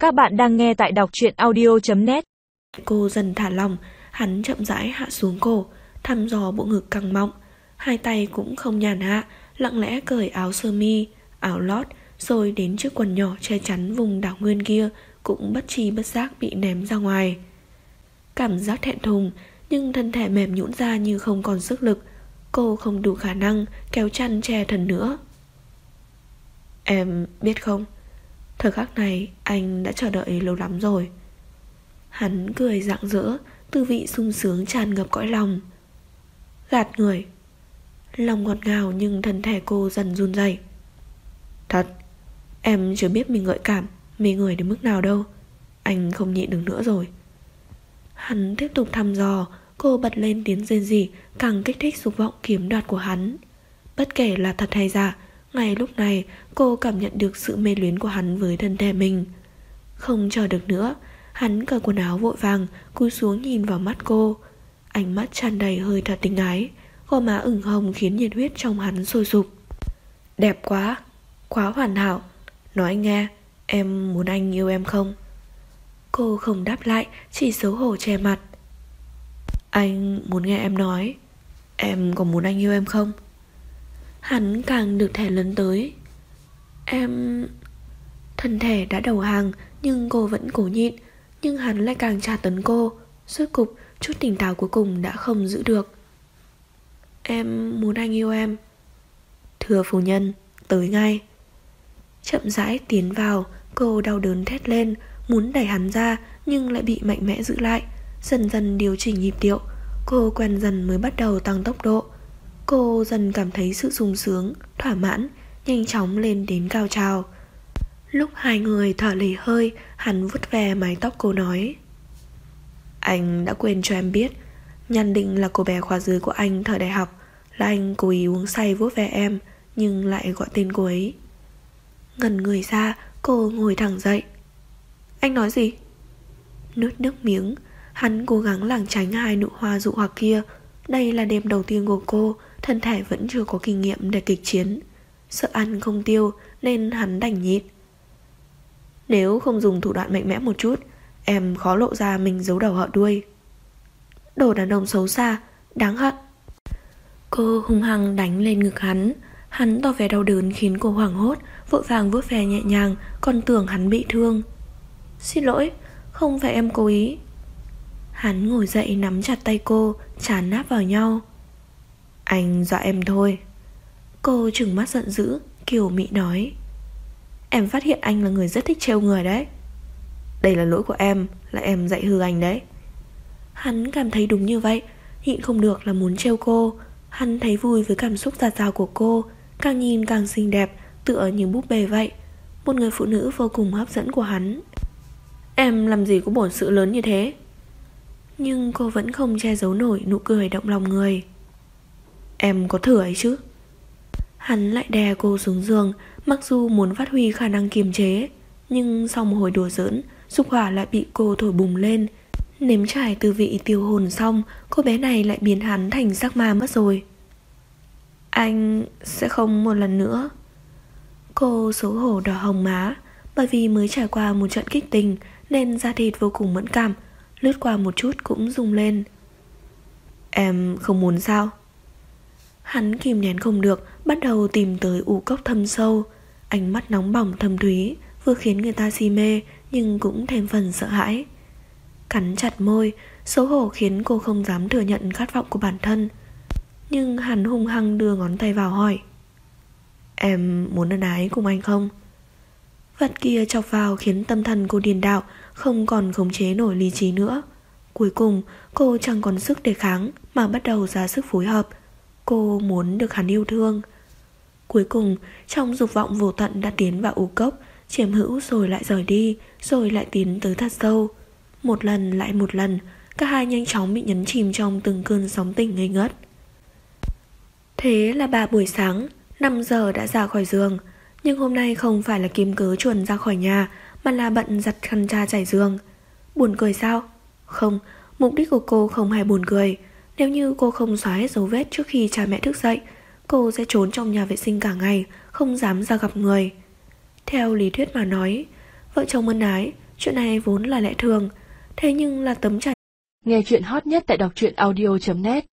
Các bạn đang nghe tại đọc truyện audio.net. Cô dần thả lỏng, hắn chậm rãi hạ xuống cổ, thăm dò bộ ngực căng mọng. Hai tay cũng không nhàn hạ, lặng lẽ cởi áo sơ mi, áo lót, rồi đến chiếc quần nhỏ che chắn vùng đảo nguyên kia cũng bất tri bất giác bị ném ra ngoài. Cảm giác thẹn thùng, nhưng thân thể mềm nhũn ra như không còn sức lực. Cô không đủ khả năng kéo chăn che thân nữa. Em biết không, thời khắc này anh đã chờ đợi lâu lắm rồi. Hắn cười rạng rỡ, tư vị sung sướng tràn ngập cõi lòng. Gạt người. Lòng ngọt ngào nhưng thân thể cô dần run rẩy. Thật, em chưa biết mình gợi cảm, mê người đến mức nào đâu. Anh không nhịn được nữa rồi. Hắn tiếp tục thăm dò. Cô bật lên tiếng rên rỉ, càng kích thích dục vọng chiếm đoạt của hắn. Bất kể là thật hay giả, ngay lúc này cô cảm nhận được sự mê luyến của hắn với thân thể mình. Không chờ được nữa, hắn cởi quần áo vội vàng, cúi xuống nhìn vào mắt cô. Ánh mắt tràn đầy hơi thở tình ái, gò má ửng hồng khiến nhiệt huyết trong hắn sôi sục. Đẹp quá, quá hoàn hảo. Nói nghe, em muốn anh yêu em không? Cô không đáp lại, chỉ xấu hổ che mặt. Anh muốn nghe em nói. Em có muốn anh yêu em không? Hắn càng được thể lấn tới. Em... Thân thể đã đầu hàng, nhưng cô vẫn cố nhịn. Nhưng hắn lại càng tra tấn cô. Rốt cục, chút tỉnh táo cuối cùng đã không giữ được. Em muốn anh yêu em. Thưa phu nhân, tới ngay. Chậm rãi tiến vào, cô đau đớn thét lên, muốn đẩy hắn ra nhưng lại bị mạnh mẽ giữ lại. Dần dần điều chỉnh nhịp điệu, cô quen dần mới bắt đầu tăng tốc độ. Cô dần cảm thấy sự sung sướng, thỏa mãn, nhanh chóng lên đến cao trào. Lúc hai người thở lì hơi, hắn vuốt ve mái tóc cô nói: Anh đã quên cho em biết, nhận định là cô bé khóa dưới của anh thời đại học, là anh cố ý uống say vuốt ve em, nhưng lại gọi tên cô ấy. Ngẩn người ra, cô ngồi thẳng dậy. Anh nói gì? Nuốt nước miếng, hắn cố gắng lảng tránh hai nụ hoa dụ hoặc kia. Đây là đêm đầu tiên của cô, thân thể vẫn chưa có kinh nghiệm để kịch chiến. Sợ ăn không tiêu nên hắn đành nhịn. Nếu không dùng thủ đoạn mạnh mẽ một chút, em khó lộ ra mình giấu đầu hở đuôi. Đồ đàn ông xấu xa, đáng hận. Cô hung hăng đánh lên ngực hắn. Hắn tỏ vẻ đau đớn khiến cô hoảng hốt, vội vàng vuốt ve nhẹ nhàng, còn tưởng hắn bị thương. Xin lỗi, không phải em cố ý. Hắn ngồi dậy nắm chặt tay cô, trán náp vào nhau. Anh dọa em thôi. Cô trừng mắt giận dữ, kiều mị nói. Em phát hiện anh là người rất thích trêu người đấy. Đây là lỗi của em, là em dạy hư anh đấy. Hắn cảm thấy đúng như vậy, nhịn không được là muốn trêu cô. Hắn thấy vui với cảm xúc dạt dào của cô, càng nhìn càng xinh đẹp, tựa như búp bê vậy. Một người phụ nữ vô cùng hấp dẫn của hắn. Em làm gì có bổn sự lớn như thế? Nhưng cô vẫn không che giấu nổi nụ cười động lòng người. Em có thừa ấy chứ? Hắn lại đè cô xuống giường, mặc dù muốn phát huy khả năng kiềm chế, nhưng sau một hồi đùa giỡn, dục hỏa lại bị cô thổi bùng lên. Nếm trải tư vị tiêu hồn xong, cô bé này lại biến hắn thành xác ma mất rồi. Anh sẽ không một lần nữa. Cô xấu hổ đỏ hồng má, bởi vì mới trải qua một trận kích tình nên da thịt vô cùng mẫn cảm, lướt qua một chút cũng rung lên. Em không muốn sao? Hắn kìm nén không được, bắt đầu tìm tới u cốc thâm sâu. Ánh mắt nóng bỏng thâm thúy, vừa khiến người ta si mê nhưng cũng thêm phần sợ hãi. Cắn chặt môi, xấu hổ khiến cô không dám thừa nhận khát vọng của bản thân. Nhưng hắn hung hăng đưa ngón tay vào hỏi: Em muốn ân ái cùng anh không? Vật kia chọc vào khiến tâm thần cô điên đảo, không còn khống chế nổi lý trí nữa. Cuối cùng cô chẳng còn sức đề kháng mà bắt đầu ra sức phối hợp. Cô muốn được hắn yêu thương. Cuối cùng trong dục vọng vô tận đã tiến vào u cốc, chiếm hữu rồi lại rời đi, rồi lại tiến tới thật sâu. Một lần lại một lần, cả hai nhanh chóng bị nhấn chìm trong từng cơn sóng tỉnh ngây ngất. Thế là 3 buổi sáng, 5 giờ đã ra khỏi giường. Nhưng hôm nay không phải là kiếm cớ chuồn ra khỏi nhà, mà là bận giặt khăn cha trải giường. Buồn cười sao? Không, mục đích của cô không hề buồn cười. Nếu như cô không xóa hết dấu vết trước khi cha mẹ thức dậy, cô sẽ trốn trong nhà vệ sinh cả ngày, không dám ra gặp người. Theo lý thuyết mà nói, vợ chồng ân ái Chuyện này vốn là lẽ thường, thế nhưng là tấm chắn. Nghe chuyện hot nhất tại đọc truyện audio.net